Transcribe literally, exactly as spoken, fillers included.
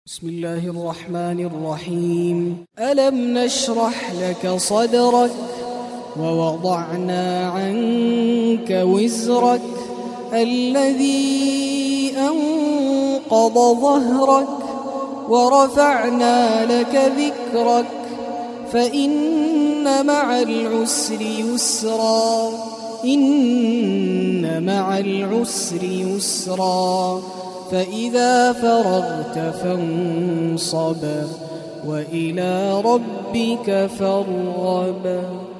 بسم الله الرحمن الرحيم. ألم نشرح لك صدرك ووضعنا عنك وزرك الذي أنقض ظهرك ورفعنا لك ذكرك فإن مع العسر يسرا إن مع العسر يسرا فإذا فرغت فانصب وإلى ربك فارغب.